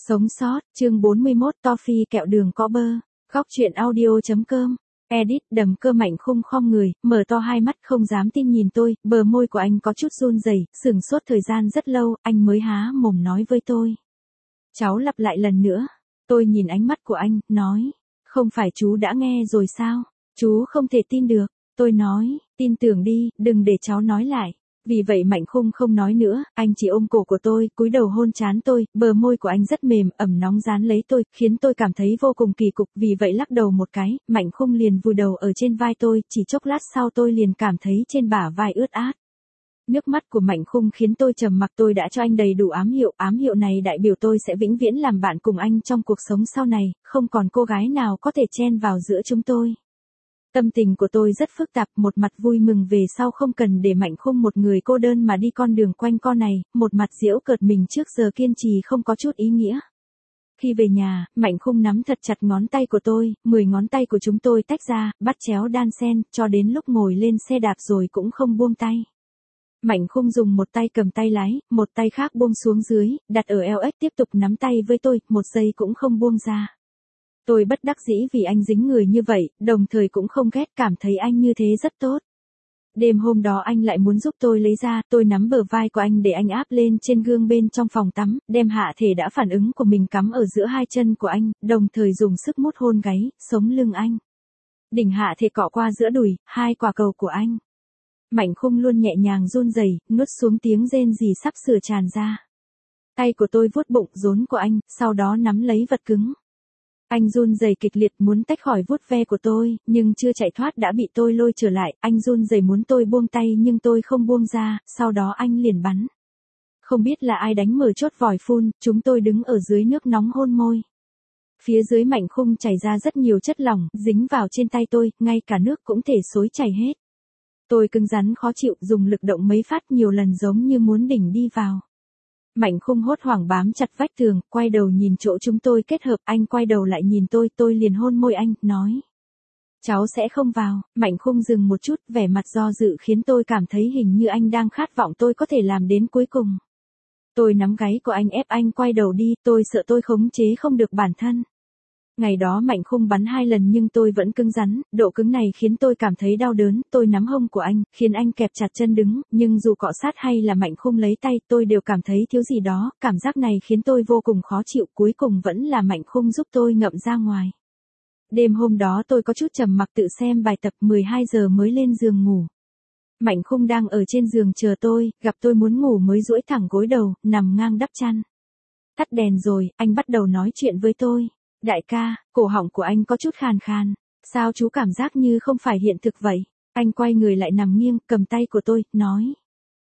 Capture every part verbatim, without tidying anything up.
Sống sót, chương bốn mươi mốt, toffee kẹo đường có bơ. Góc truyện audio.com. Edit, đầm cơ Mạnh Khung khom người, mở to hai mắt không dám tin nhìn tôi, bờ môi của anh có chút run rẩy, sửng sốt thời gian rất lâu, anh mới há mồm nói với tôi. Cháu lặp lại lần nữa. Tôi nhìn ánh mắt của anh, nói. Không phải chú đã nghe rồi sao? Chú không thể tin được. Tôi nói, tin tưởng đi, đừng để cháu nói lại. Vì vậy Mạnh Khung không nói nữa, anh chỉ ôm cổ của tôi, cúi đầu hôn trán tôi, bờ môi của anh rất mềm, ẩm nóng dán lấy tôi, khiến tôi cảm thấy vô cùng kỳ cục, vì vậy lắc đầu một cái, Mạnh Khung liền vùi đầu ở trên vai tôi, chỉ chốc lát sau tôi liền cảm thấy trên bả vai ướt át. Nước mắt của Mạnh Khung khiến tôi trầm mặc, tôi đã cho anh đầy đủ ám hiệu, ám hiệu này đại biểu tôi sẽ vĩnh viễn làm bạn cùng anh trong cuộc sống sau này, không còn cô gái nào có thể chen vào giữa chúng tôi. Tâm tình của tôi rất phức tạp, một mặt vui mừng về sau không cần để Mạnh Khung một người cô đơn mà đi con đường quanh co này, một mặt giễu cợt mình trước giờ kiên trì không có chút ý nghĩa. Khi về nhà, Mạnh Khung nắm thật chặt ngón tay của tôi, mười ngón tay của chúng tôi tách ra, bắt chéo đan xen, cho đến lúc ngồi lên xe đạp rồi cũng không buông tay. Mạnh Khung dùng một tay cầm tay lái, một tay khác buông xuống dưới, đặt ở eo ếch tiếp tục nắm tay với tôi, một giây cũng không buông ra. Tôi bất đắc dĩ vì anh dính người như vậy, đồng thời cũng không ghét, cảm thấy anh như thế rất tốt. Đêm hôm đó anh lại muốn giúp tôi lấy ra, tôi nắm bờ vai của anh để anh áp lên trên gương bên trong phòng tắm, đem hạ thể đã phản ứng của mình cắm ở giữa hai chân của anh, đồng thời dùng sức mút hôn gáy, sống lưng anh. Đỉnh hạ thể cọ qua giữa đùi, hai quả cầu của anh. Mạnh Khung luôn nhẹ nhàng run rẩy, nuốt xuống tiếng rên rỉ sắp sửa tràn ra. Tay của tôi vuốt bụng rốn của anh, sau đó nắm lấy vật cứng. Anh run rẩy kịch liệt muốn tách khỏi vuốt ve của tôi, nhưng chưa chạy thoát đã bị tôi lôi trở lại, anh run rẩy muốn tôi buông tay nhưng tôi không buông ra, sau đó anh liền bắn. Không biết là ai đánh mở chốt vòi phun, chúng tôi đứng ở dưới nước nóng hôn môi. Phía dưới Mạnh Khung chảy ra rất nhiều chất lỏng, dính vào trên tay tôi, ngay cả nước cũng thể xối chảy hết. Tôi cứng rắn khó chịu, dùng lực động mấy phát nhiều lần giống như muốn đỉnh đi vào. Mạnh Khung hốt hoảng bám chặt vách tường, quay đầu nhìn chỗ chúng tôi kết hợp, anh quay đầu lại nhìn tôi, tôi liền hôn môi anh, nói. Cháu sẽ không vào. Mạnh Khung dừng một chút, vẻ mặt do dự khiến tôi cảm thấy hình như anh đang khát vọng tôi có thể làm đến cuối cùng. Tôi nắm gáy của anh ép anh quay đầu đi, tôi sợ tôi khống chế không được bản thân. Ngày đó Mạnh Khung bắn hai lần nhưng tôi vẫn cứng rắn, độ cứng này khiến tôi cảm thấy đau đớn, tôi nắm hông của anh, khiến anh kẹp chặt chân đứng, nhưng dù cọ sát hay là Mạnh Khung lấy tay, tôi đều cảm thấy thiếu gì đó, cảm giác này khiến tôi vô cùng khó chịu, cuối cùng vẫn là Mạnh Khung giúp tôi ngậm ra ngoài. Đêm hôm đó tôi có chút trầm mặc tự xem bài tập, mười hai giờ mới lên giường ngủ. Mạnh Khung đang ở trên giường chờ tôi, gặp tôi muốn ngủ mới duỗi thẳng gối đầu, nằm ngang đắp chăn. Tắt đèn rồi, anh bắt đầu nói chuyện với tôi. Đại ca, cổ họng của anh có chút khàn khàn. Sao chú cảm giác như không phải hiện thực vậy? Anh quay người lại nằm nghiêng, cầm tay của tôi, nói.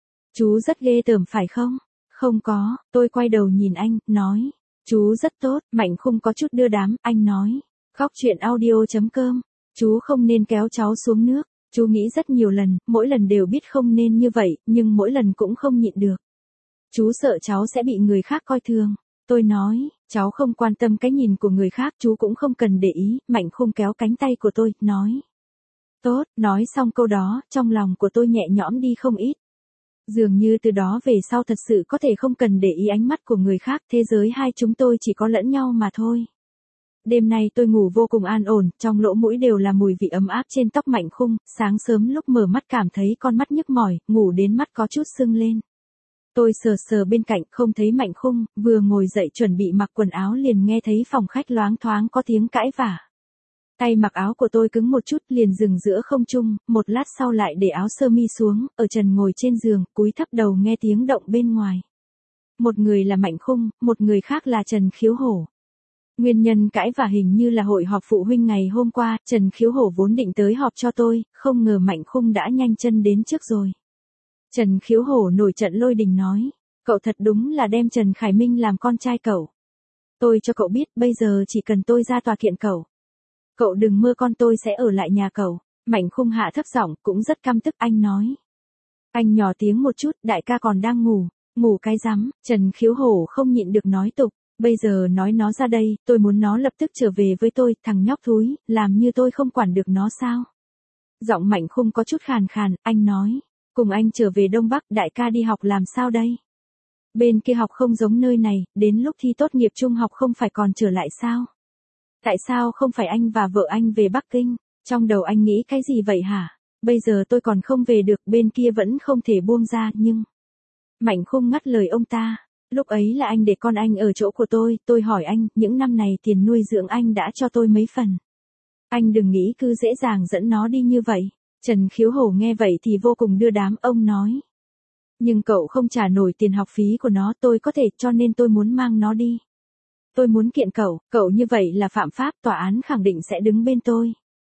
Chú rất ghê tởm phải không? Không có, tôi quay đầu nhìn anh, nói. Chú rất tốt, Mạnh Khung có chút đưa đám, anh nói. Góc truyện audio.com. Chú không nên kéo cháu xuống nước. Chú nghĩ rất nhiều lần, mỗi lần đều biết không nên như vậy, nhưng mỗi lần cũng không nhịn được. Chú sợ cháu sẽ bị người khác coi thường. Tôi nói, cháu không quan tâm cái nhìn của người khác, chú cũng không cần để ý, Mạnh Khung kéo cánh tay của tôi, nói. Tốt, nói xong câu đó, trong lòng của tôi nhẹ nhõm đi không ít. Dường như từ đó về sau thật sự có thể không cần để ý ánh mắt của người khác, thế giới hai chúng tôi chỉ có lẫn nhau mà thôi. Đêm nay tôi ngủ vô cùng an ổn, trong lỗ mũi đều là mùi vị ấm áp trên tóc Mạnh Khung, sáng sớm lúc mở mắt cảm thấy con mắt nhức mỏi, ngủ đến mắt có chút sưng lên. Tôi sờ sờ bên cạnh không thấy Mạnh Khung, vừa ngồi dậy chuẩn bị mặc quần áo liền nghe thấy phòng khách loáng thoáng có tiếng cãi vả. Tay mặc áo của tôi cứng một chút liền dừng giữa không trung, một lát sau lại để áo sơ mi xuống, ở trần ngồi trên giường, cúi thấp đầu nghe tiếng động bên ngoài. Một người là Mạnh Khung, một người khác là Trần Khiếu Hổ. Nguyên nhân cãi vả hình như là hội họp phụ huynh ngày hôm qua, Trần Khiếu Hổ vốn định tới họp cho tôi, không ngờ Mạnh Khung đã nhanh chân đến trước rồi. Trần Khiếu Hổ nổi trận lôi đình nói, cậu thật đúng là đem Trần Khải Minh làm con trai cậu. Tôi cho cậu biết, bây giờ chỉ cần tôi ra tòa kiện cậu. Cậu đừng mơ con tôi sẽ ở lại nhà cậu. Mạnh Khung hạ thấp giọng, cũng rất căm tức, anh nói. Anh nhỏ tiếng một chút, đại ca còn đang ngủ, ngủ cái rắm, Trần Khiếu Hổ không nhịn được nói tục, bây giờ nói nó ra đây, tôi muốn nó lập tức trở về với tôi, thằng nhóc thúi, làm như tôi không quản được nó sao. Giọng Mạnh Khung có chút khàn khàn, anh nói. Cùng anh trở về Đông Bắc, đại ca đi học làm sao đây? Bên kia học không giống nơi này, đến lúc thi tốt nghiệp trung học không phải còn trở lại sao? Tại sao không phải anh và vợ anh về Bắc Kinh? Trong đầu anh nghĩ cái gì vậy hả? Bây giờ tôi còn không về được, bên kia vẫn không thể buông ra, nhưng... Mạnh Khung ngắt lời ông ta. Lúc ấy là anh để con anh ở chỗ của tôi, tôi hỏi anh, những năm này tiền nuôi dưỡng anh đã cho tôi mấy phần. Anh đừng nghĩ cứ dễ dàng dẫn nó đi như vậy. Trần Khiếu Hổ nghe vậy thì vô cùng đưa đám, ông nói. Nhưng cậu không trả nổi tiền học phí của nó, tôi có thể, cho nên tôi muốn mang nó đi. Tôi muốn kiện cậu, cậu như vậy là phạm pháp, tòa án khẳng định sẽ đứng bên tôi.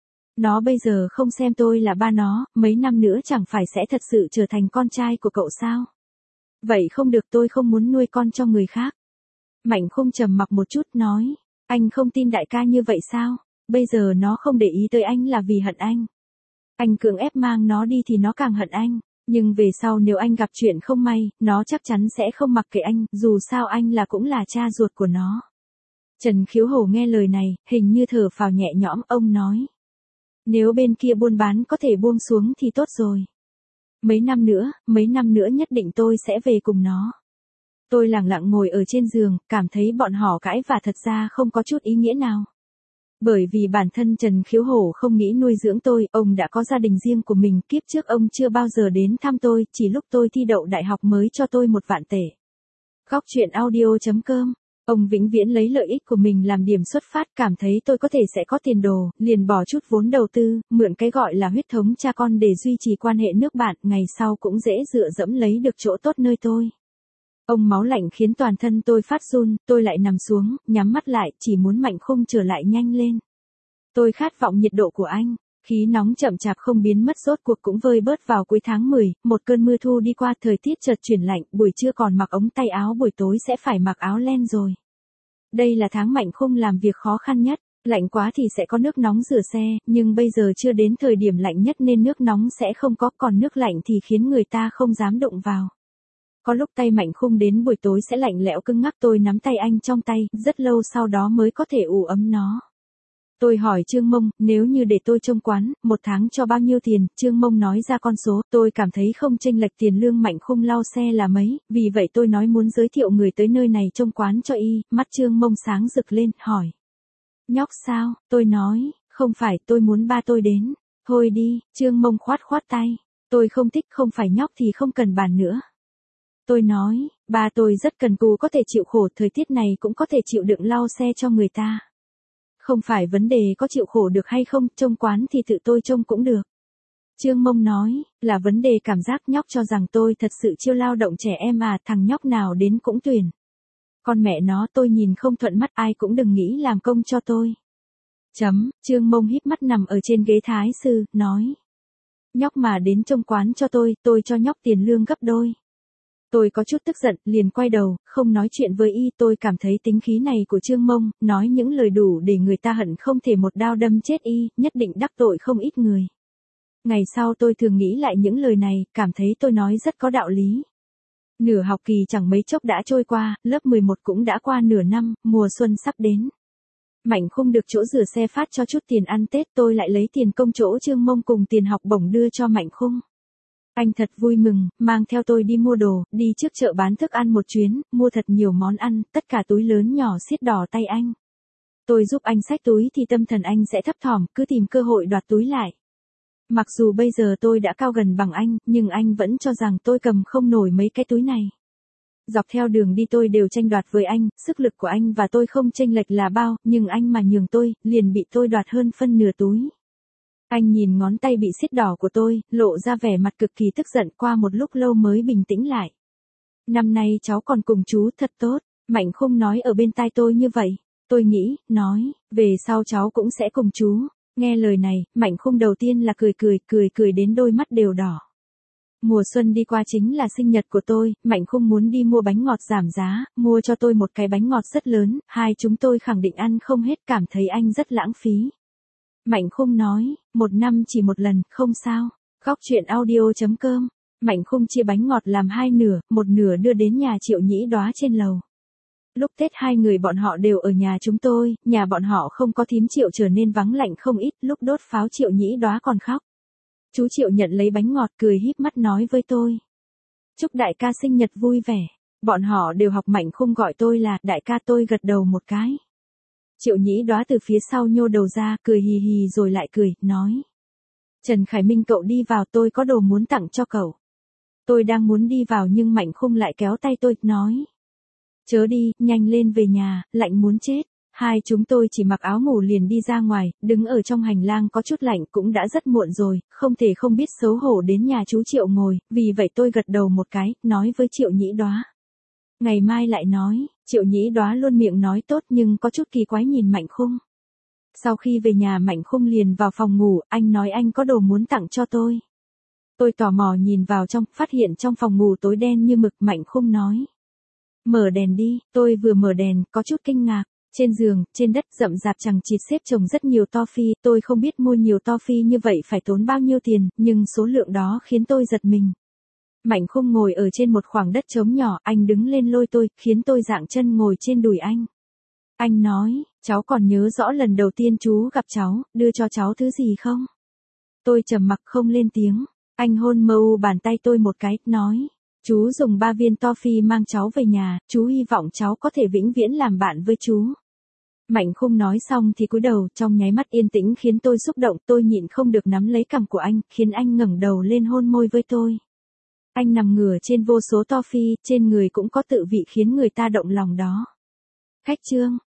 Nó bây giờ không xem tôi là ba nó, mấy năm nữa chẳng phải sẽ thật sự trở thành con trai của cậu sao? Vậy không được, tôi không muốn nuôi con cho người khác. Mạnh Khung trầm mặc một chút nói, anh không tin đại ca như vậy sao? Bây giờ nó không để ý tới anh là vì hận anh. Anh cưỡng ép mang nó đi thì nó càng hận anh. Nhưng về sau nếu anh gặp chuyện không may, nó chắc chắn sẽ không mặc kệ anh, dù sao anh là cũng là cha ruột của nó. Trần Khiếu Hổ nghe lời này, hình như thở phào nhẹ nhõm, ông nói. Nếu bên kia buôn bán có thể buông xuống thì tốt rồi. Mấy năm nữa, mấy năm nữa nhất định tôi sẽ về cùng nó. Tôi lặng lặng ngồi ở trên giường, cảm thấy bọn họ cãi và thật ra không có chút ý nghĩa nào. Bởi vì bản thân Trần Khiếu Hổ không nghĩ nuôi dưỡng tôi, ông đã có gia đình riêng của mình, kiếp trước ông chưa bao giờ đến thăm tôi, chỉ lúc tôi thi đậu đại học mới cho tôi một vạn tệ. Góc truyện audio chấm com. Ông vĩnh viễn lấy lợi ích của mình làm điểm xuất phát, cảm thấy tôi có thể sẽ có tiền đồ, liền bỏ chút vốn đầu tư, mượn cái gọi là huyết thống cha con để duy trì quan hệ nước bạn, ngày sau cũng dễ dựa dẫm lấy được chỗ tốt nơi tôi. Ông máu lạnh khiến toàn thân tôi phát run, tôi lại nằm xuống, nhắm mắt lại, chỉ muốn Mạnh Khung trở lại nhanh lên. Tôi khát vọng nhiệt độ của anh, khí nóng chậm chạp không biến mất, rốt cuộc cũng vơi bớt vào cuối tháng mười, một cơn mưa thu đi qua, thời tiết chợt chuyển lạnh, buổi trưa còn mặc ống tay áo, buổi tối sẽ phải mặc áo len rồi. Đây là tháng Mạnh Khung làm việc khó khăn nhất, lạnh quá thì sẽ có nước nóng rửa xe, nhưng bây giờ chưa đến thời điểm lạnh nhất nên nước nóng sẽ không có, còn nước lạnh thì khiến người ta không dám đụng vào. Có lúc tay Mạnh Khung đến buổi tối sẽ lạnh lẽo cứng ngắc, tôi nắm tay anh trong tay, rất lâu sau đó mới có thể ủ ấm nó. Tôi hỏi Trương Mông, nếu như để tôi trông quán, một tháng cho bao nhiêu tiền, Trương Mông nói ra con số, tôi cảm thấy không chênh lệch tiền lương Mạnh Khung lau xe là mấy, vì vậy tôi nói muốn giới thiệu người tới nơi này trông quán cho y, mắt Trương Mông sáng rực lên, hỏi. Nhóc sao, tôi nói, không phải, tôi muốn ba tôi đến, thôi đi, Trương Mông khoát khoát tay, tôi không thích, không phải nhóc thì không cần bàn nữa. Tôi nói, ba tôi rất cần cù, có thể chịu khổ, thời tiết này cũng có thể chịu đựng lau xe cho người ta. Không phải vấn đề có chịu khổ được hay không, trông quán thì tự tôi trông cũng được. Trương Mông nói, là vấn đề cảm giác, nhóc cho rằng tôi thật sự chiêu lao động trẻ em à, thằng nhóc nào đến cũng tuyển. Con mẹ nó, tôi nhìn không thuận mắt, ai cũng đừng nghĩ làm công cho tôi. Chấm, Trương Mông híp mắt nằm ở trên ghế thái sư, nói. Nhóc mà đến trông quán cho tôi, tôi cho nhóc tiền lương gấp đôi. Tôi có chút tức giận, liền quay đầu, không nói chuyện với y, tôi cảm thấy tính khí này của Trương Mông, nói những lời đủ để người ta hận không thể một đao đâm chết y, nhất định đắc tội không ít người. Ngày sau tôi thường nghĩ lại những lời này, cảm thấy tôi nói rất có đạo lý. Nửa học kỳ chẳng mấy chốc đã trôi qua, lớp mười một cũng đã qua nửa năm, mùa xuân sắp đến. Mạnh Khung được chỗ rửa xe phát cho chút tiền ăn Tết, tôi lại lấy tiền công chỗ Trương Mông cùng tiền học bổng đưa cho Mạnh Khung. Anh thật vui mừng, mang theo tôi đi mua đồ, đi trước chợ bán thức ăn một chuyến, mua thật nhiều món ăn, tất cả túi lớn nhỏ xiết đỏ tay anh. Tôi giúp anh xách túi thì tâm thần anh sẽ thấp thỏm, cứ tìm cơ hội đoạt túi lại. Mặc dù bây giờ tôi đã cao gần bằng anh, nhưng anh vẫn cho rằng tôi cầm không nổi mấy cái túi này. Dọc theo đường đi tôi đều tranh đoạt với anh, sức lực của anh và tôi không chênh lệch là bao, nhưng anh mà nhường tôi, liền bị tôi đoạt hơn phân nửa túi. Anh nhìn ngón tay bị xiết đỏ của tôi, lộ ra vẻ mặt cực kỳ tức giận, qua một lúc lâu mới bình tĩnh lại. Năm nay cháu còn cùng chú, thật tốt, Mạnh Khung nói ở bên tai tôi như vậy. Tôi nghĩ, nói, về sau cháu cũng sẽ cùng chú. Nghe lời này, Mạnh Khung đầu tiên là cười cười, cười cười đến đôi mắt đều đỏ. Mùa xuân đi qua chính là sinh nhật của tôi, Mạnh Khung muốn đi mua bánh ngọt giảm giá, mua cho tôi một cái bánh ngọt rất lớn, hai chúng tôi khẳng định ăn không hết, cảm thấy anh rất lãng phí. Mạnh Khung nói, một năm chỉ một lần, không sao. Góc truyện audio chấm com. Mạnh Khung chia bánh ngọt làm hai nửa, một nửa đưa đến nhà Triệu Nhĩ Đóa trên lầu. Lúc Tết hai người bọn họ đều ở nhà chúng tôi, nhà bọn họ không có thím Triệu trở nên vắng lạnh không ít, lúc đốt pháo Triệu Nhĩ Đóa còn khóc. Chú Triệu nhận lấy bánh ngọt cười híp mắt nói với tôi. Chúc đại ca sinh nhật vui vẻ. Bọn họ đều học Mạnh Khung gọi tôi là đại ca, tôi gật đầu một cái. Triệu Nhĩ Đóa từ phía sau nhô đầu ra, cười hì hì rồi lại cười, nói. Trần Khải Minh cậu đi vào, tôi có đồ muốn tặng cho cậu. Tôi đang muốn đi vào nhưng Mạnh Khung lại kéo tay tôi, nói. Chớ đi, nhanh lên về nhà, lạnh muốn chết. Hai chúng tôi chỉ mặc áo ngủ liền đi ra ngoài, đứng ở trong hành lang có chút lạnh, cũng đã rất muộn rồi, không thể không biết xấu hổ đến nhà chú Triệu ngồi, vì vậy tôi gật đầu một cái, nói với Triệu Nhĩ Đóa. Ngày mai lại nói. Triệu Nhĩ Đóa luôn miệng nói tốt nhưng có chút kỳ quái nhìn Mạnh Khung. Sau khi về nhà Mạnh Khung liền vào phòng ngủ, anh nói anh có đồ muốn tặng cho tôi. Tôi tò mò nhìn vào trong, phát hiện trong phòng ngủ tối đen như mực. Mạnh Khung nói. Mở đèn đi. Tôi vừa mở đèn, có chút kinh ngạc. Trên giường, trên đất rậm rạp chằng chịt xếp chồng rất nhiều toffee, tôi không biết mua nhiều toffee như vậy phải tốn bao nhiêu tiền, nhưng số lượng đó khiến tôi giật mình. Mạnh Khung ngồi ở trên một khoảng đất trống nhỏ, anh đứng lên lôi tôi, khiến tôi dạng chân ngồi trên đùi anh. Anh nói, cháu còn nhớ rõ lần đầu tiên chú gặp cháu, đưa cho cháu thứ gì không? Tôi trầm mặc không lên tiếng. Anh hôn mờ u bàn tay tôi một cái, nói. Chú dùng ba viên toffee mang cháu về nhà, chú hy vọng cháu có thể vĩnh viễn làm bạn với chú. Mạnh Khung nói xong thì cúi đầu, trong nháy mắt yên tĩnh khiến tôi xúc động, tôi nhịn không được nắm lấy cằm của anh, khiến anh ngẩng đầu lên hôn môi với tôi. Anh nằm ngửa trên vô số toffee, trên người cũng có tự vị khiến người ta động lòng đó. Khách trương.